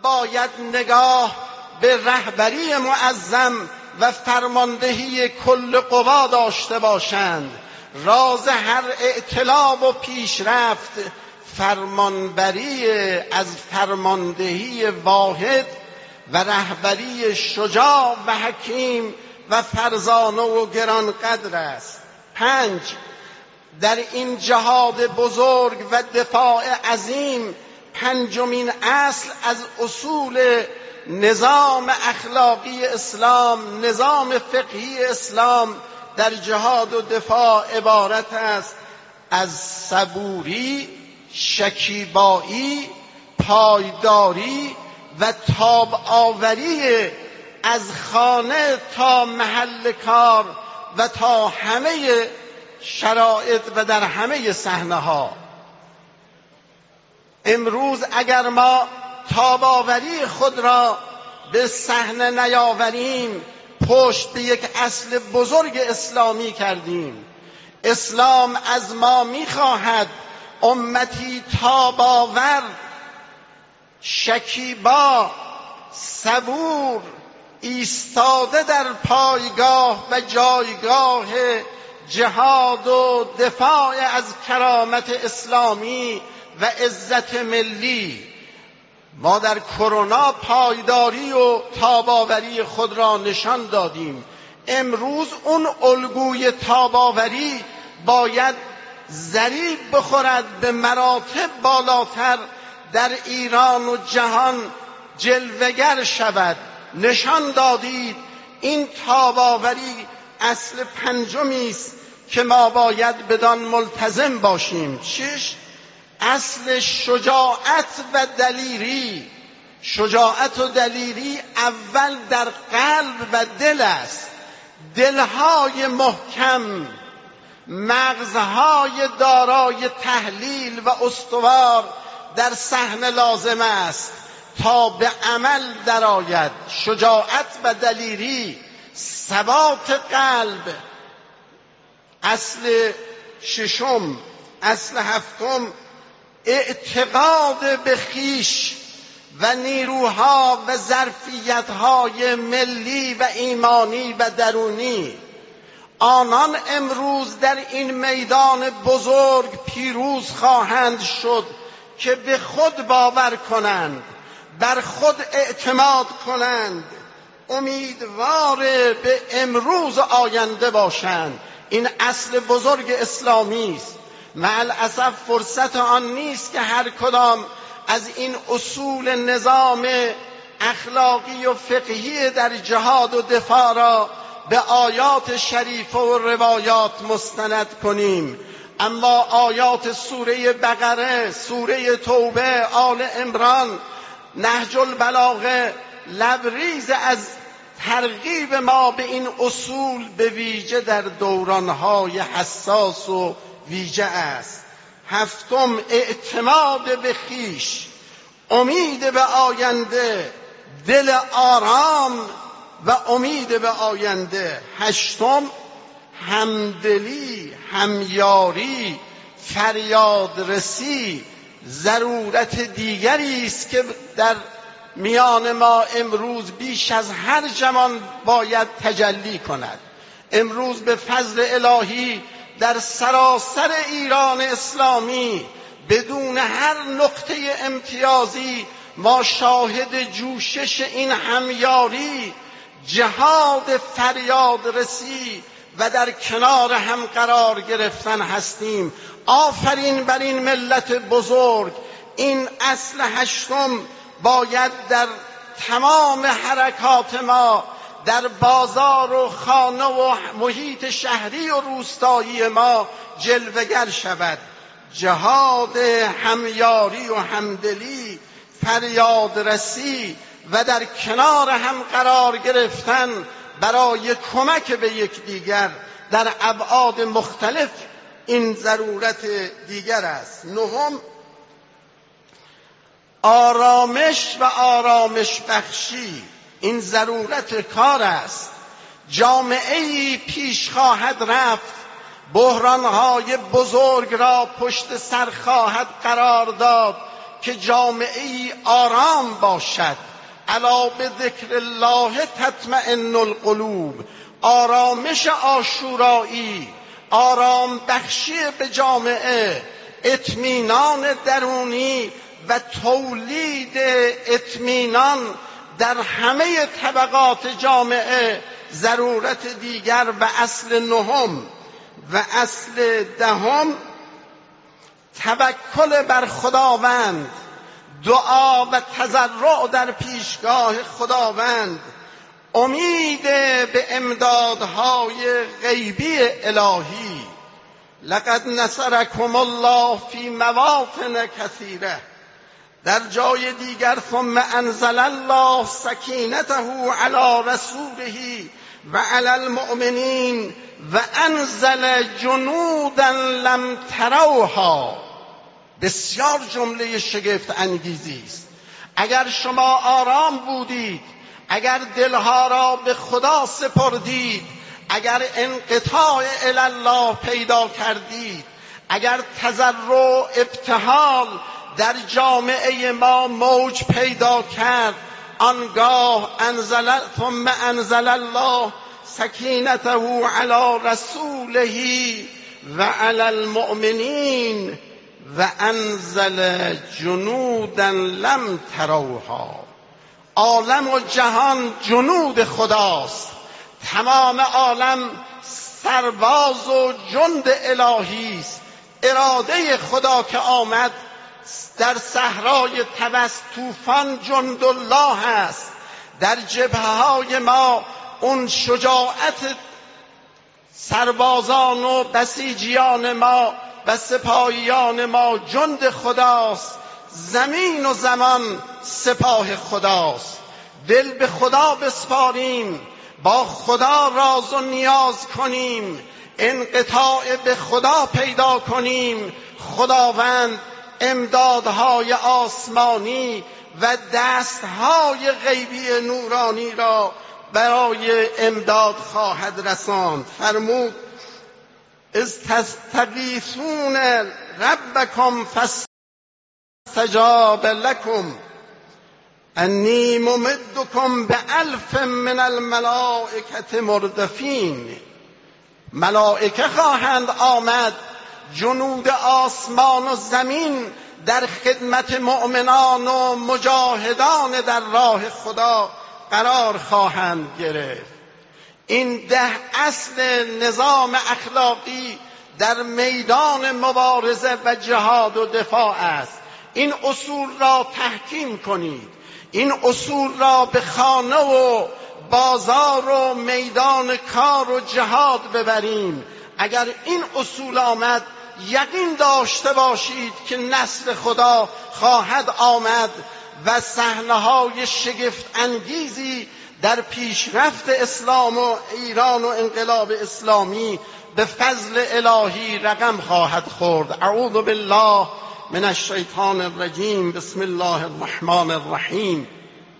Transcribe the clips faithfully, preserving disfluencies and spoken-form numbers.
باید نگاه به رهبری معظم و فرماندهی کل قوا داشته باشند. راز هر ائتلاف و پیشرفت فرمانبری از فرماندهی واحد و رهبری شجاع و حکیم و فرزانه و گرانقدر است. پنج، در این جهاد بزرگ و دفاع عظیم پنجمین اصل از اصول نظام اخلاقی اسلام، نظام فقهی اسلام در جهاد و دفاع عبارت است از صبوری، شکیبایی، پایداری و تاب آوری از خانه تا محل کار و تا همه شرایط و در همه صحنه‌ها. امروز اگر ما تاب‌آوری خود را به صحنه نیاوریم، پشت به یک اصل بزرگ اسلامی کردیم. اسلام از ما می‌خواهد امتی تاب‌آور، شکیبا، صبور، ایستاده در پایگاه و جایگاه جهاد و دفاع از کرامت اسلامی و عزت ملی. ما در کرونا پایداری و تاب‌آوری خود را نشان دادیم. امروز اون الگوی تاب‌آوری باید ضریب بخورد، به مراتب بالاتر در ایران و جهان جلوه‌گر شود. نشان دادید این تاب‌آوری اصل پنجمی است که ما باید بدان ملتزم باشیم. شش، اصل شجاعت و دلیری. شجاعت و دلیری اول در قلب و دل است. دلهای محکم، مغزهای دارای تحلیل و استوار در صحنه لازم است تا به عمل درآید. شجاعت و دلیری، ثبات قلب. اصل ششم، اصل هفتم، اعتقاد به خویش و نیروها و ظرفیت‌های ملی و ایمانی و درونی. آنان امروز در این میدان بزرگ پیروز خواهند شد که به خود باور کنند، بر خود اعتماد کنند، امیدوار به امروز آینده باشند. این اصل بزرگ اسلامی است. مع الاسف فرصت آن نیست که هر کدام از این اصول نظام اخلاقی و فقهی در جهاد و دفاع را به آیات شریفه و روایات مستند کنیم. اما آیات سوره بقره، سوره توبه، آل عمران، نهج البلاغه لبریز از ترغیب ما به این اصول، به ویژه در دورانهای حساس و ویژه است. هفتم، اعتماد به خویش، امید به آینده، دل آرام و امید به آینده. هشتم، همدلی، همیاری، فریادرسی. ضرورت دیگری است که در میان ما امروز بیش از هر زمان باید تجلی کند. امروز به فضل الهی در سراسر ایران اسلامی بدون هر نقطه امتیازی ما شاهد جوشش این همیاری، جهاد فریادرسی و در کنار هم قرار گرفتن هستیم. آفرین بر این ملت بزرگ. این اصل هشتم باید در تمام حرکات ما، در بازار و خانه و محیط شهری و روستایی ما جلوه‌گر شود. جهاد همیاری و همدلی، فریادرسی و در کنار هم قرار گرفتن برای کمک به یکدیگر در ابعاد مختلف این ضرورت دیگر است. نهم، آرامش و آرامش بخشی. این ضرورت کار است. جامعه‌ای پیش خواهد رفت، بحران‌های بزرگ را پشت سر خواهد قرار داد که جامعه آرام باشد. الا به ذکر الله تطمئن القلوب. آرامش عاشورایی، آرام بخشی به جامعه، اطمینان درونی و تولید اطمینان در همه طبقات جامعه ضرورت دیگر و اصل نهم و اصل دهم توکل بر خداوند، دعا و تضرع در پیشگاه خداوند، امید به امدادهای غیبی الهی. لقد نصرکم الله فی مواطن کثیره. در جای دیگر ثم انزل الله سکینته علی رسوله و علی المؤمنین و انزل جنودا لم تروها. بسیار جمله شگفت انگیزی است. اگر شما آرام بودید، اگر دلها را به خدا سپردید، اگر انقطاع الی الله پیدا کردید، اگر تضرع ابتهال در جامعه ما موج پیدا کرد، آنگاه انزل ثم انزل الله سکینته علی رسوله و علی المؤمنین و انزل جنودا لم تروها. عالم و جهان جنود خداست. تمام عالم سرباز و جند الهی است. اراده خدا که آمد در صحرای طبس طوفان جند الله است. در جبهه‌های ما اون شجاعت سربازان و بسیجیان ما و سپاهیان ما جند خداست. زمین و زمان سپاه خداست. دل به خدا بسپاریم، با خدا راز و نیاز کنیم، انقطاع به خدا پیدا کنیم. خداوند امدادهای آسمانی و دستهای غیبی نورانی را برای امداد خواهد رساند. فرمود اذ تستغیثون ربکم فاستجاب لکم انی ممدکم بألف من الملائکة مردفین. ملائکه خواهند آمد، جنود آسمان و زمین در خدمت مؤمنان و مجاهدان در راه خدا قرار خواهند گرفت. این ده اصل نظام اخلاقی در میدان مبارزه و جهاد و دفاع است. این اصول را تحکیم کنید. این اصول را به خانه و بازار و میدان کار و جهاد ببریم. اگر این اصول آمد، یقین داشته باشید که نصر خدا خواهد آمد و صحنه‌های شگفت انگیزی در پیشرفت اسلام و ایران و انقلاب اسلامی به فضل الهی رقم خواهد خورد. اعوذ بالله من الشیطان الرجیم. بسم الله الرحمن الرحیم.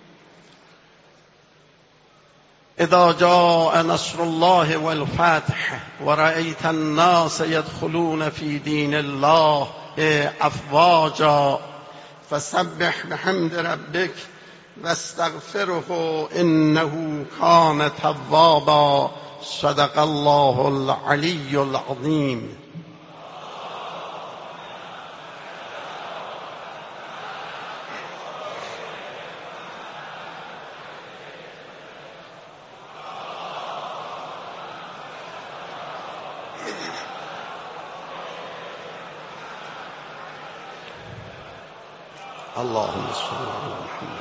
اذا جاء نصر الله والفتح ورأيت الناس يدخلون في دين الله افواجا فسبح بحمد ربك واستغفره انه كان توابا. صدق الله العلی العظیم. اللهم صل على محمد.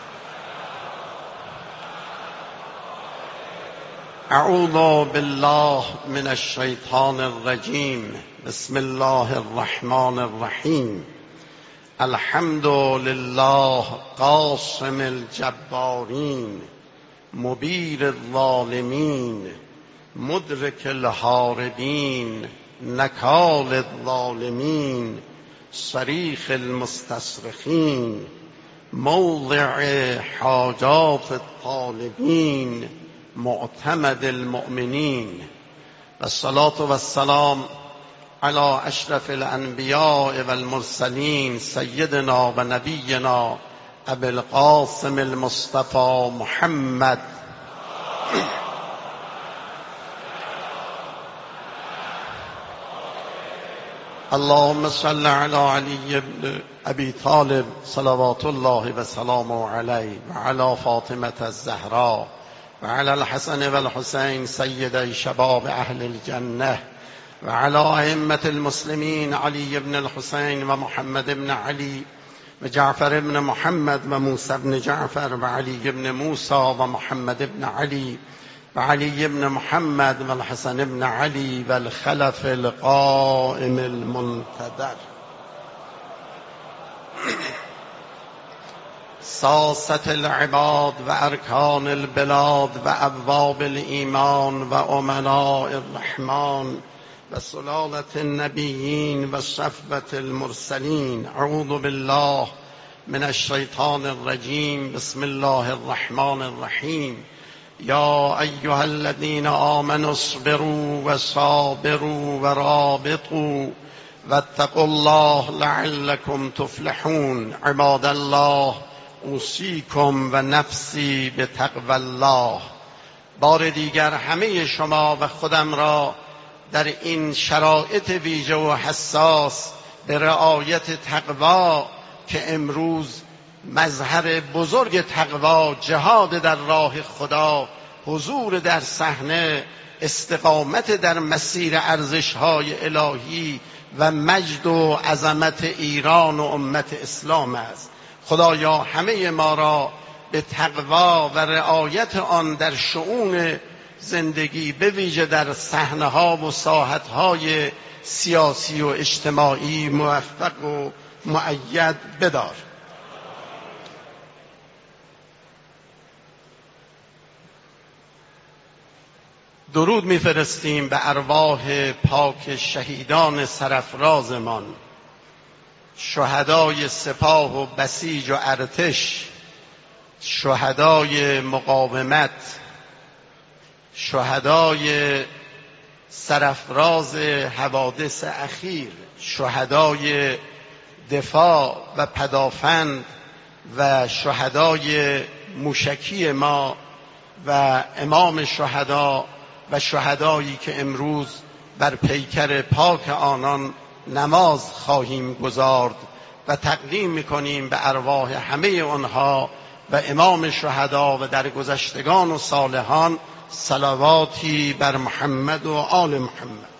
اعوذ بالله من الشیطان الرجیم. بسم الله الرحمن الرحیم. الحمد لله قاسم الجبارین مبیر الظالمین مدرک الهاربین نکال الظالمین صریخ المستصرخین موضع حاجات الطالبین معتمد المؤمنین. و الصلاة و السلام على اشرف الانبیاء والمرسلین سیدنا و نبینا ابی القاسم المصطفى محمد. اللهم صل على علی بن ابی طالب صلوات الله و سلامه علیه و علی فاطمة الزهراء و علی الحسن و الحسین سیدی شباب اهل الجنه و علی ائمة المسلمین علی بن الحسین و محمد بن علی و جعفر بن محمد و موسی بن جعفر و علی بن موسی و محمد بن علی و علی بن محمد و الحسن بن علی و الخلف القائم المنتظر. ساسة العباد و ارکان البلاد و ابواب الایمان و امناء الرحمن و سلالة النبیین و صفوة المرسلین. اعوذ بالله من الشیطان الرجیم. بسم الله الرحمن الرحیم. یا ایها الذین آمنوا اصبروا و صابروا و رابطوا واتقوا الله لعلكم تفلحون. عباد الله اوصیکم و نفسی بتقوی الله. بار دیگر همه شما و خودم را در این شرایط ویژه و حساس به رعایت تقوا که امروز مظهر بزرگ تقوا، جهاد در راه خدا، حضور در صحنه، استقامت در مسیر ارزش‌های الهی و مجد و عظمت ایران و امت اسلام است. خدایا همه ما را به تقوا و رعایت آن در شؤون زندگی، به ویژه در صحنه‌ها و ساحت‌های سیاسی و اجتماعی موفق و مؤید بدار. درود می‌فرستیم به ارواح پاک شهیدان سرافرازمان، شهدای سپاه و بسیج و ارتش، شهدای مقاومت، شهدای سرافراز حوادث اخیر، شهدای دفاع و پدافند و شهدای موشکی ما و امام شهدا و شهدایی که امروز بر پیکر پاک آنان نماز خواهیم گزارد و تقدیم می‌کنیم به ارواح همه آنها و امام شهدا و درگذشتگان و صالحان صلواتی بر محمد و آل محمد.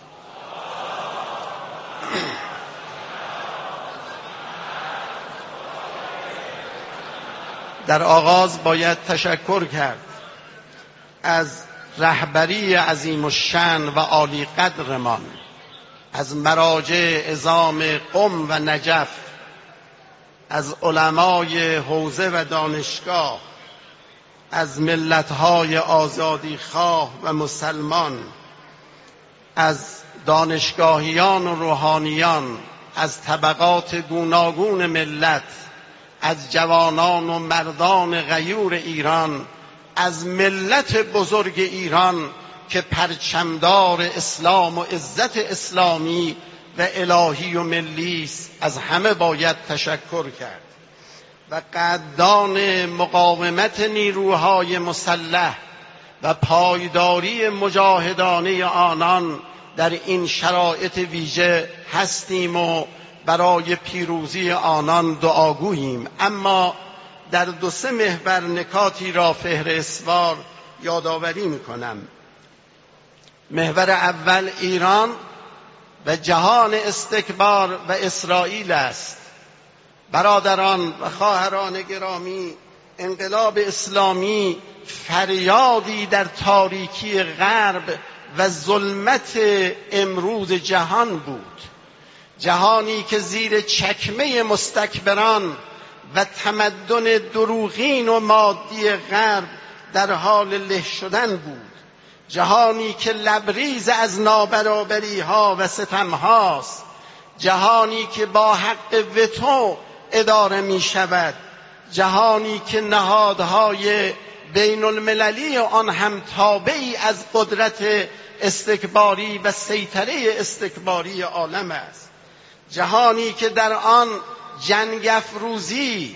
در آغاز باید تشکر کرد از رهبری عظیم الشأن و عالی قدرمان، از مراجع عظام قم و نجف، از علمای حوزه و دانشگاه، از ملت‌های آزادیخواه و مسلمان، از دانشگاهیان و روحانیان، از طبقات گوناگون ملت، از جوانان و مردان غیور ایران، از ملت بزرگ ایران که پرچمدار اسلام و عزت اسلامی و الهی و ملی است، از همه باید تشکر کرد و قدردان مقاومت نیروهای مسلح و پایداری مجاهدانه آنان در این شرایط ویژه هستیم و برای پیروزی آنان دعاگوییم. اما در دو سه محور نکاتی را فهرستوار یادآوری می‌کنم. محور اول ایران و جهان استکبار و اسرائیل است. برادران و خواهران گرامی، انقلاب اسلامی فریادی در تاریکی غرب و ظلمت امروز جهان بود. جهانی که زیر چکمه مستکبران و تمدن دروغین و مادی غرب در حال له شدن بود. جهانی که لبریز از نابرابری ها و ستم هاست. جهانی که با حق وتو اداره می شود. جهانی که نهادهای بین المللی و آن هم تابعی از قدرت استکباری و سیطره استکباری عالم است. جهانی که در آن جنگ افروزی،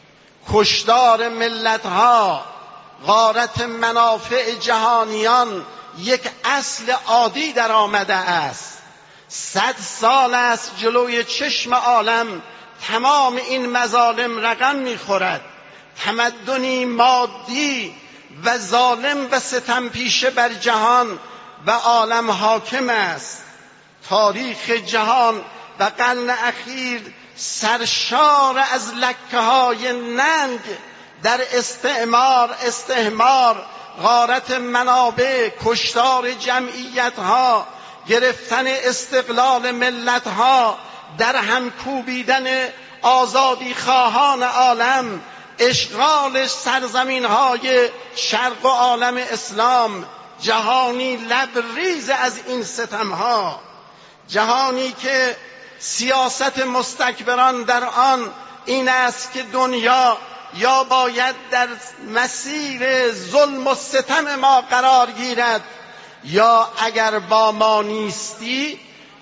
کشتار ملتها، غارت منافع جهانیان یک اصل عادی در آمده است. صد سال است جلوی چشم عالم تمام این مظالم رقم می‌خورد. تمدنی مادی و ظالم و ستم پیشه بر جهان و عالم حاکم است. تاریخ جهان و قرن اخیر سرشار از لکه‌های ننگ در استعمار، استحمار، غارت منابع، کشتار جمعیت‌ها، گرفتن استقلال ملت‌ها، در هم کوبیدن آزادی خواهان عالم، اشغال سرزمین‌های شرق و عالم اسلام. جهانی لبریز از این ستم‌ها، جهانی که سیاست مستکبران در آن این است که دنیا یا باید در مسیر ظلم و ستم ما قرار گیرد یا اگر با ما نیستی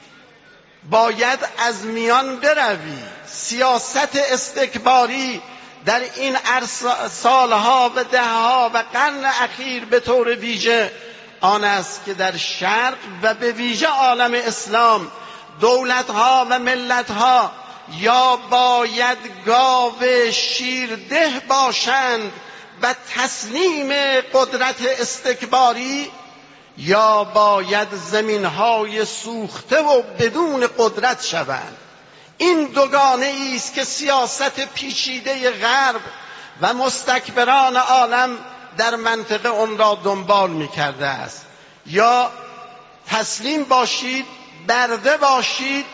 باید از میان بروی. سیاست استکباری در این سالها و دهها و قرن اخیر به طور ویژه آن است که در شرق و به ویژه عالم اسلام دولتها و ملتها یا باید گاو شیرده باشند و تسلیم قدرت استکباری یا باید زمینهای سوخته و بدون قدرت شوند. این دوگانه است که سیاست پیچیده غرب و مستکبران عالم در منطقه اون را دنبال می کرده است. یا تسلیم باشید، برده باشید،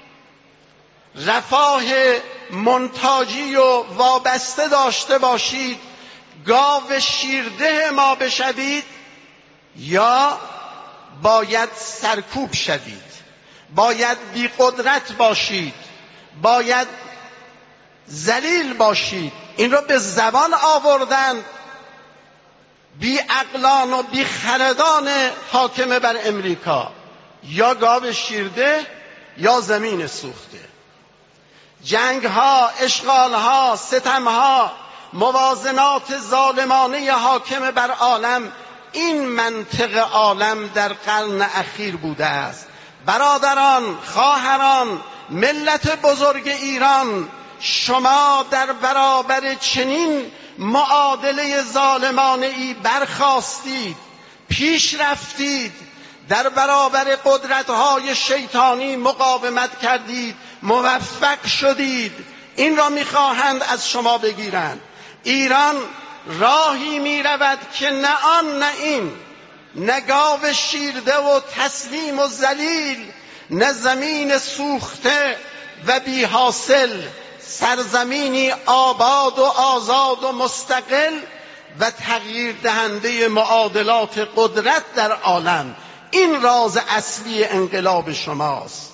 رفاه منتاجی و وابسته داشته باشید، گاو شیرده ما بشوید، یا باید سرکوب شوید، باید بی قدرت باشید، باید ذلیل باشید. این را به زبان آوردن بی عقلان و بی خردان حاکم بر امریکا، یا گاو شیرده یا زمین سوخته. جنگ ها، اشغال ها، ستم ها، موازنات ظالمانه حاکم بر عالم، این منطق عالم در قرن اخیر بوده است. برادران، خواهران، ملت بزرگ ایران، شما در برابر چنین معادله ظالمانه ای برخاستید، پیش رفتید، در برابر قدرت‌های شیطانی مقاومت کردید، موفق شدید. این را می‌خواهند از شما بگیرند. ایران راهی می‌رود که نه آن نه این، نه گاو شیرده و تسلیم و ذلیل، نه زمین سوخته و بی حاصل، سرزمینی آباد و آزاد و مستقل و تغییر دهنده معادلات قدرت در عالم. این راز اصلی انقلاب شماست.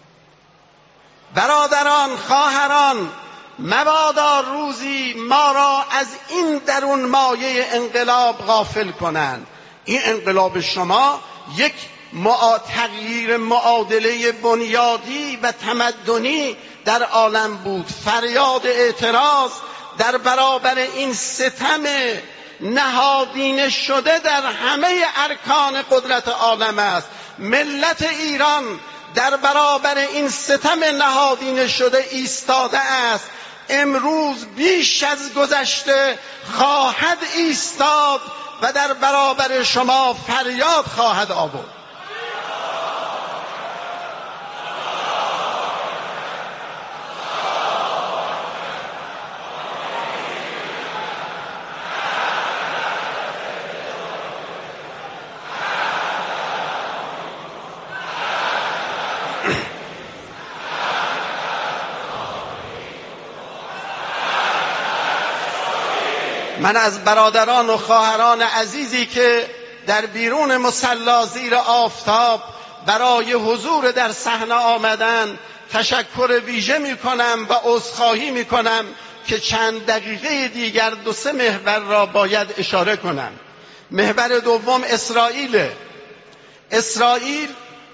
برادران، خواهران، مبادا روزی ما را از این درون مایه انقلاب غافل کنند. این انقلاب شما یک تغییر معادله بنیادی و تمدنی در عالم بود. فریاد اعتراض در برابر این ستم نهادینه شده در همه ارکان قدرت عالم است. ملت ایران در برابر این ستم نهادینه شده ایستاده است. امروز بیش از گذشته خواهد ایستاد و در برابر شما فریاد خواهد آورد. من از برادران و خواهران عزیزی که در بیرون مصلی زیر آفتاب برای حضور در صحنه آمدن تشکر ویژه می کنم و عذرخواهی می کنم که چند دقیقه دیگر دو سه محور را باید اشاره کنم. محور دوم اسرائیل. اسرائیل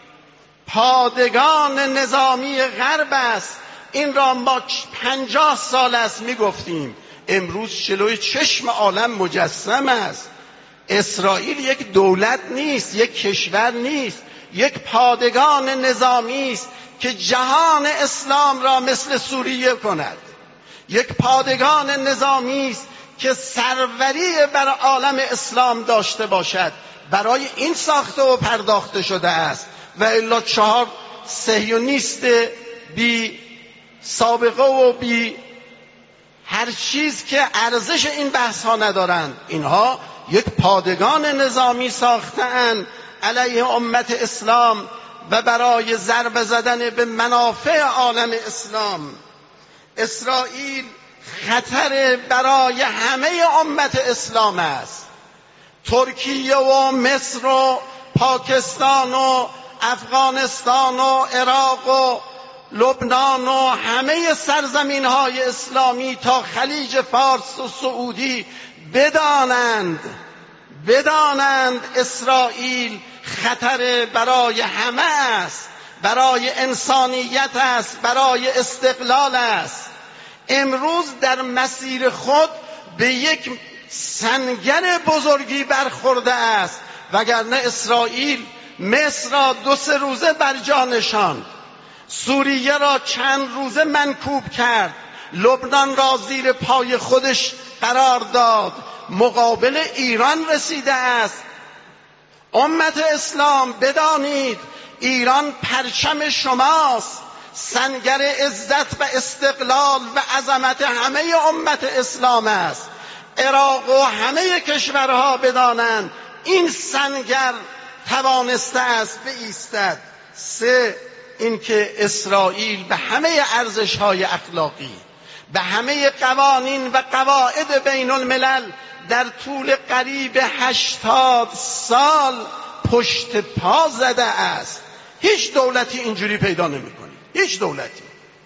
پادگان نظامی غرب است. این را ما پنجاه سال است میگفتیم، امروز جلوی چشم عالم مجسم است. اسرائیل یک دولت نیست، یک کشور نیست، یک پادگان نظامی است که جهان اسلام را مثل سوریه کند. یک پادگان نظامی است که سروری بر عالم اسلام داشته باشد. برای این ساخته و پرداخته شده است و الا چهار صهیونیست بی سابقه و بی هر چیز که ارزش این بحث ها ندارند، اینها یک پادگان نظامی ساختند علیه امت اسلام و برای ضربه زدن به منافع عالم اسلام. اسرائیل خطر برای همه امت اسلام است. ترکیه و مصر و پاکستان و افغانستان و عراق و لبنان و همه سرزمین های اسلامی تا خلیج فارس و سعودی بدانند بدانند اسرائیل خطر برای همه است، برای انسانیت است، برای استقلال است. امروز در مسیر خود به یک سنگر بزرگی برخورده است، وگرنه اسرائیل مصر را دو سه روزه بر جا نشاند، سوریه را چند روزه منکوب کرد، لبنان را زیر پای خودش قرار داد، مقابل ایران رسیده است. امت اسلام بدانید ایران پرچم شماست، سنگر عزت و استقلال و عظمت همه امت اسلام است. عراق و همه کشورها بدانند این سنگر توانسته است بایستد. سه، اینکه اسرائیل به همه ارزش‌های اخلاقی، به همه قوانین و قواعد بین الملل در طول قریب هشتاد سال پشت پا زده است. هیچ دولتی اینجوری پیدا نمی‌کنی، هیچ دولتی.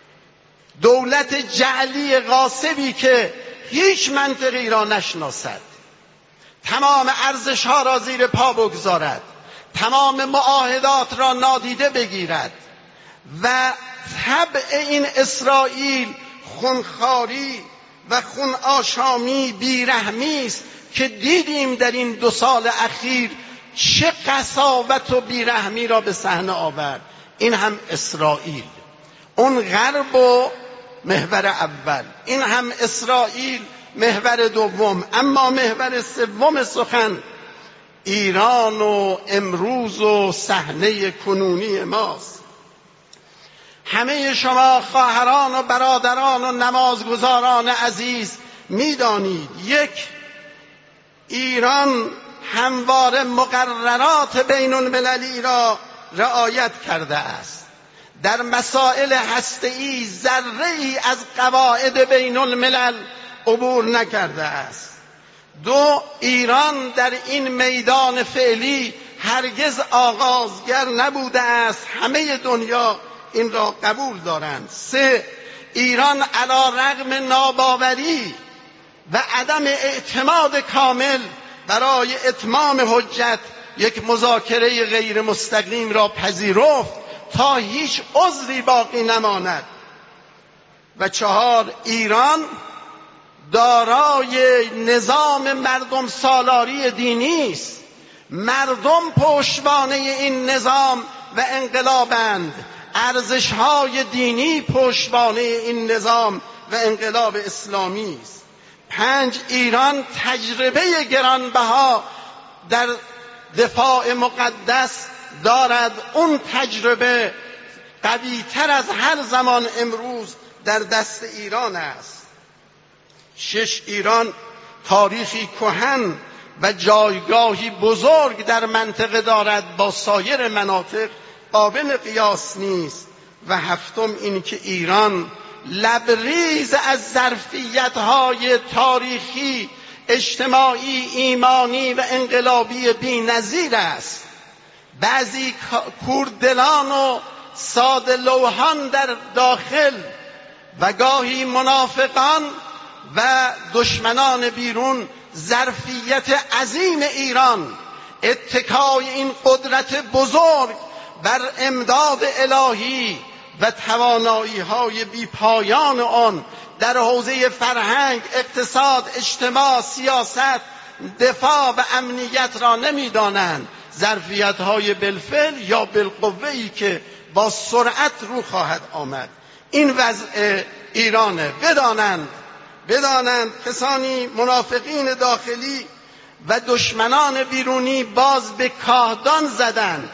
دولت جعلی غاصبی که هیچ منطقی را نشناسد، تمام ارزش‌ها را زیر پا بگذارد، تمام معاهدات را نادیده بگیرد و طبع این اسرائیل خونخواری و خون آشامی بیرحمی است که دیدیم در این دو سال اخیر چه قساوت و بیرحمی را به صحنه آورد. این هم اسرائیل، اون غرب و محور اول، این هم اسرائیل محور دوم. اما محور سوم سخن ایران و امروز و صحنه کنونی ماست. همه شما خواهران و برادران و نمازگزاران عزیز میدانید یک، ایران همواره مقررات بین المللی را رعایت کرده است. در مسائل هسته‌ای ذره‌ای از قواعد بین الملل عبور نکرده است. دو، ایران در این میدان فعلی هرگز آغازگر نبوده است، همه دنیا این را قبول دارند. سه، ایران علی رغم ناباوری و عدم اعتماد کامل برای اتمام حجت یک مذاکره غیر مستقیم را پذیرفت تا هیچ عذری باقی نماند. و چهار، ایران دارای نظام مردم سالاری دینی است. مردم پشتوانه این نظام و انقلابند، ارزش‌های دینی پشتوانه این نظام و انقلاب اسلامی است. پنج، ایران تجربه گرانبها در دفاع مقدس دارد، اون تجربه قوی‌تر از هر زمان امروز در دست ایران است. شش، ایران تاریخی کهن و جایگاهی بزرگ در منطقه دارد، با سایر مناطق قابل قیاس نیست. و هفتم، این که ایران لبریز از ظرفیت‌های تاریخی، اجتماعی، ایمانی و انقلابی بی‌نظیر است. بعضی کوردلان و ساده لوحان در داخل و گاهی منافقان و دشمنان بیرون ظرفیت عظیم ایران، اتکای این قدرت بزرگ بر امداد الهی و توانایی های بی پایان آن در حوزه فرهنگ، اقتصاد، اجتماع، سیاست، دفاع و امنیت را نمی‌دانند. ظرفیت های بالفعل یا بالقوه‌ای که با سرعت رو خواهد آمد. این وضع ایرانه. بدانند بدانند کسانی منافقین داخلی و دشمنان بیرونی باز به کاهدان زدند،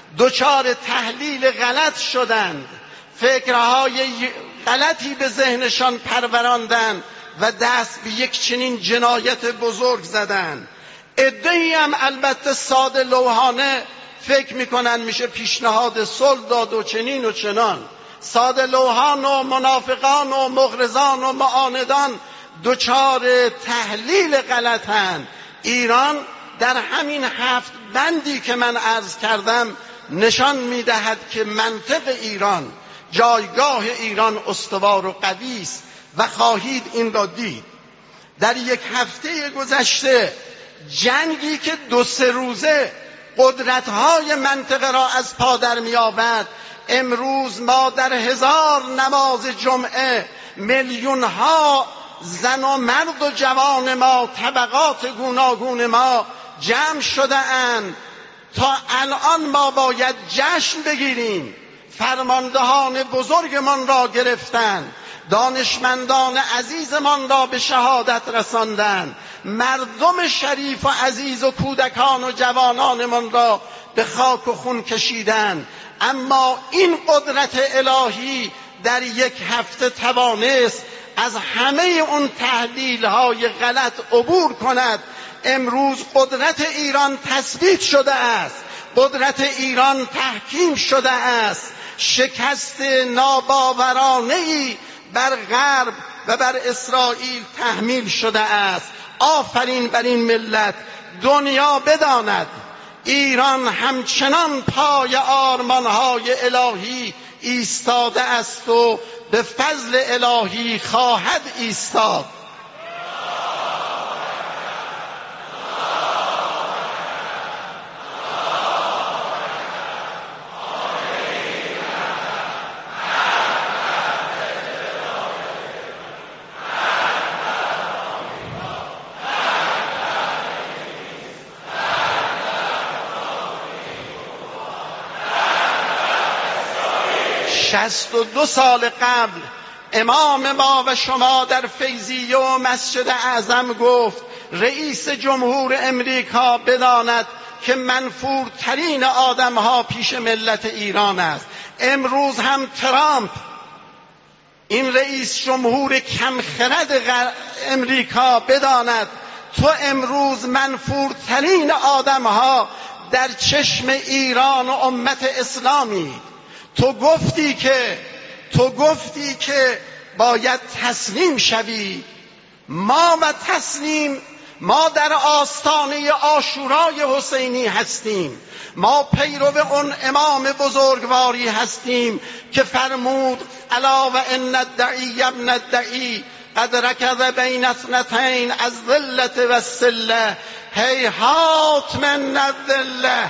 دچار تحلیل غلط شدند، فکرهای غلطی به ذهنشان پروراندند و دست به یک چنین جنایت بزرگ زدند. عده‌ای هم البته ساده لوحانه فکر میکنن میشه پیشنهاد صلح داد و چنین و چنان. ساده لوحان و منافقان و مغرضان و معاندان دچار تحلیل غلطند. ایران در همین هفت بندی که من عرض کردم نشان میدهد که منطق ایران، جایگاه ایران استوار و قوی است و خواهید این را دید. در یک هفته گذشته جنگی که دو سه روزه قدرت‌های منطقه را از پا در می‌آورد، امروز ما در هزار نماز جمعه میلیون‌ها زن و مرد و جوان ما، طبقات گوناگون ما جمع شده اند. تا الان ما باید جشن بگیریم. فرماندهان بزرگمان را گرفتند، دانشمندان عزیزمان را به شهادت رساندند، مردم شریف و عزیز و کودکان و جوانانمان را به خاک و خون کشیدند. اما این قدرت الهی در یک هفته توانست از همه اون تحلیل های غلط عبور کند. امروز قدرت ایران تثبیت شده است، قدرت ایران تحکیم شده است. شکست ناباورانه‌ای بر غرب و بر اسرائیل تحمیل شده است. آفرین بر این ملت. دنیا بداند ایران همچنان پای آرمانهای الهی ایستاده است و به فضل الهی خواهد ایستاد. شصت و دو سال قبل امام ما و شما در فیضیه و مسجد اعظم گفت رئیس جمهور امریکا بداند که منفورترین آدمها پیش ملت ایران است. امروز هم ترامپ، این رئیس جمهور کمخرد امریکا، بداند تو امروز منفورترین آدمها در چشم ایران و امت اسلامی. تو گفتی که تو گفتی که باید تسلیم شوی. ما و تسلیم ما در آستانه عاشورای حسینی هستیم. ما پیرو اون امام بزرگواری هستیم که فرمود الا و ان الدعی ابن الدعی قد رکض بین اثنتین از ذلت و السله هیهات من الذله.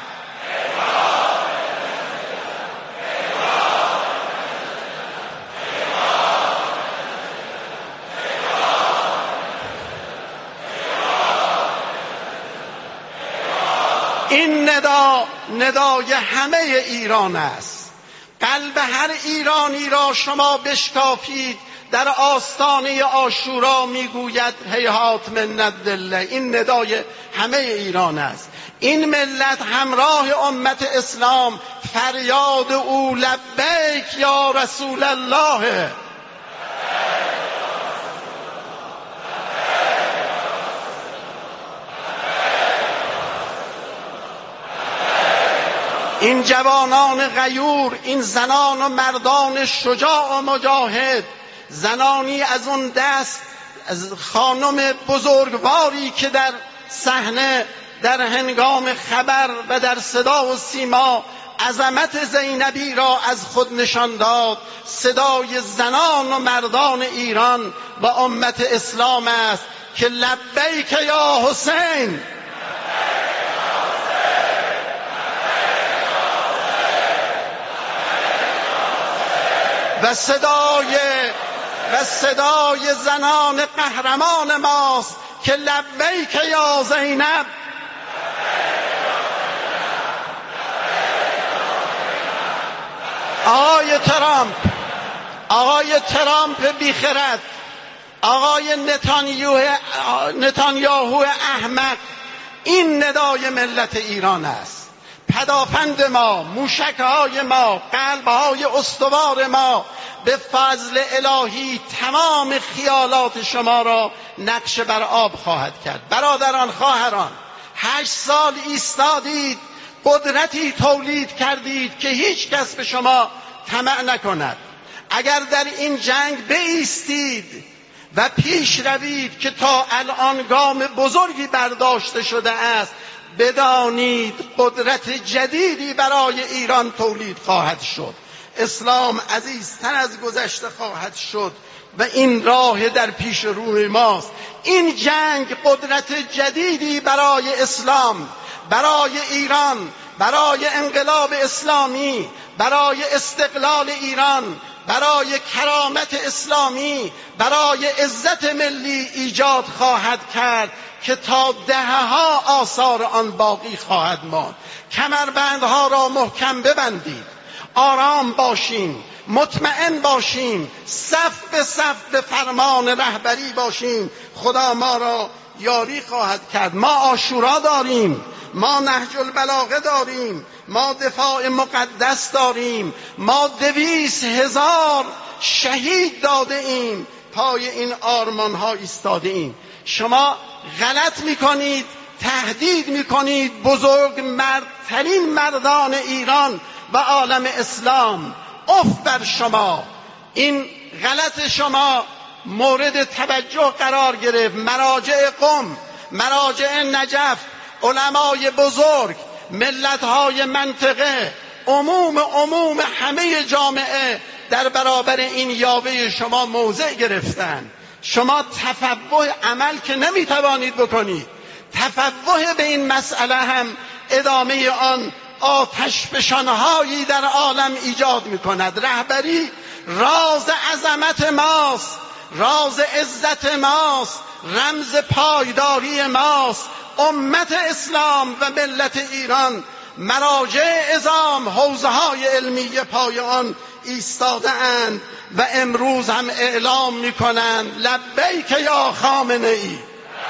این ندا ندای همه ایران است. قلب هر ایرانی را شما بشکافید در آستانه عاشورا میگوید هیهات من الذله. این ندای همه ایران است. این ملت همراه امت اسلام فریاد او لبیک یا رسول الله. این جوانان غیور، این زنان و مردان شجاع و مجاهد، زنانی از اون دست از خانم بزرگواری که در صحنه در هنگام خبر و در صدا و سیما عظمت زینبی را از خود نشان داد. صدای زنان و مردان ایران و امت اسلام است که لبیک یا حسین، و صدای و صدای زنان قهرمان ماست که لبیک یا زینب. آقای ترامپ آقای ترامپ بیخرد، آقای نتانیاهو احمق، این ندای ملت ایران است. پدافند ما، موشکهای ما، قلبهای استوار ما به فضل الهی تمام خیالات شما را نقش بر آب خواهد کرد. برادران، خواهران، هشت سال ایستادید، قدرتی تولید کردید که هیچ کس به شما طمع نکند. اگر در این جنگ بایستید و پیش روید که تا الان گام بزرگی برداشته شده است، بدانید قدرت جدیدی برای ایران تولید خواهد شد. اسلام عزیزتر از گذشته خواهد شد و این راه در پیش روی ماست. این جنگ قدرت جدیدی برای اسلام، برای ایران، برای انقلاب اسلامی، برای استقلال ایران، برای کرامت اسلامی، برای عزت ملی ایجاد خواهد کرد که تا دهه‌ها آثار آن باقی خواهد ماند. کمربندها را محکم ببندید، آرام باشیم، مطمئن باشیم، صف به صف به فرمان رهبری باشیم. خدا ما را یاری خواهد کرد. ما عاشورا داریم، ما نهج البلاغه داریم، ما دفاع مقدس داریم، ما دویست هزار شهید داده ایم، پای این آرمان ها ایستاده ایم. شما غلط میکنید، تهدید میکنید بزرگ مردترین مردان ایران و عالم اسلام. اف بر شما، این غلط شما مورد توجه قرار گرفت. مراجع قم، مراجع نجف، علمای بزرگ، ملت‌های منطقه، عموم عموم همه جامعه در برابر این یاوه شما موضع گرفتن. شما تفوه عمل که نمیتوانید بکنید، تفوه به این مسئله هم ادامه آن آتش فشان‌هایی در عالم ایجاد می‌کند. رهبری راز عظمت ماست، راز عزت ماست، رمز پایداری ماست. امت اسلام و ملت ایران مراجع عظام، حوزه‌های علمی پای آن ایستاده اند و امروز هم اعلام می‌کنند لبیک یا خامنه ای.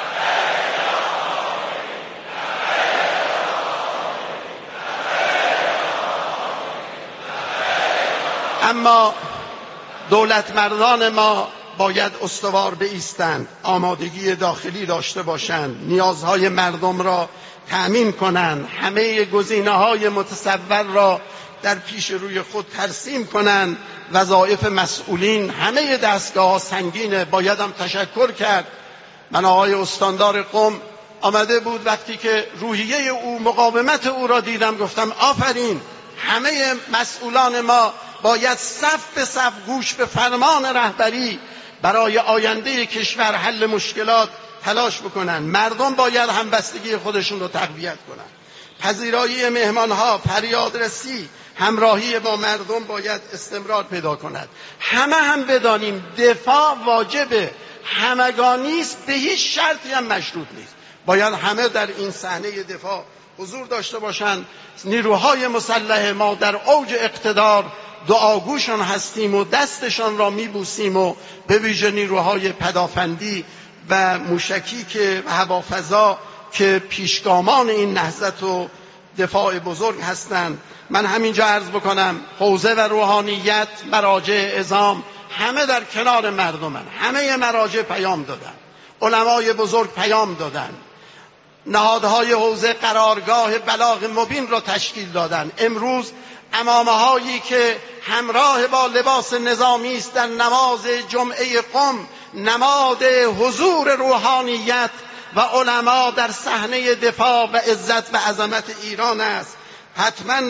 اما دولت مردان ما باید استوار بایستند، آمادگی داخلی داشته باشند، نیازهای مردم را تأمین کنند، همه گزینه‌های متصور را در پیش روی خود ترسیم کنند. وظایف مسئولین همه دستگاه‌ها سنگینه. بایدم تشکر کرد. من آقای استاندار قم آمده بود، وقتی که روحیه او، مقاومت او را دیدم گفتم آفرین. همه مسئولان ما باید صف به صف گوش به فرمان رهبری برای آینده کشور حل مشکلات تلاش بکنن. مردم باید همبستگی خودشون رو تقویت کنن. پذیرایی مهمانها، فریادرسی، همراهی با مردم باید استمرار پیدا کند. همه هم بدانیم دفاع واجبه، همگانی است، به هیچ شرطی هم مشروط نیست. باید همه در این صحنه دفاع حضور داشته باشند. نیروهای مسلح ما در اوج اقتدار دعاگوشان هستیم و دستشان را میبوسیم و به ویژه نیروهای پدافندی و موشکی که هوافضا که پیشگامان این نهضت و دفاع بزرگ هستند. من همینجا عرض بکنم حوزه و روحانیت، مراجع عظام همه در کنار مردمن. همه مراجع پیام دادن، علمای بزرگ پیام دادن، نهادهای حوزه قرارگاه بلاغ مبین را تشکیل دادن. امروز عمامه هایی که همراه با لباس نظامی است در نماز جمعه قم نماد حضور روحانیت و علما در صحنه دفاع و عزت و عظمت ایران است. حتما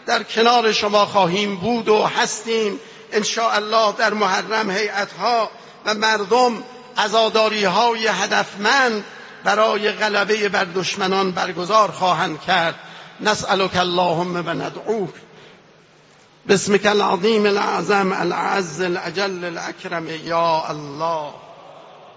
در کنار شما خواهیم بود و هستیم ان شاء الله. در محرم هیئت‌ها و مردم عزاداری‌های هدفمند برای غلبه بر دشمنان برگزار خواهند کرد. نسألك اللهم و ندعوک باسمك العظیم الاعظم الأعز الأجل الأكرم یا الله.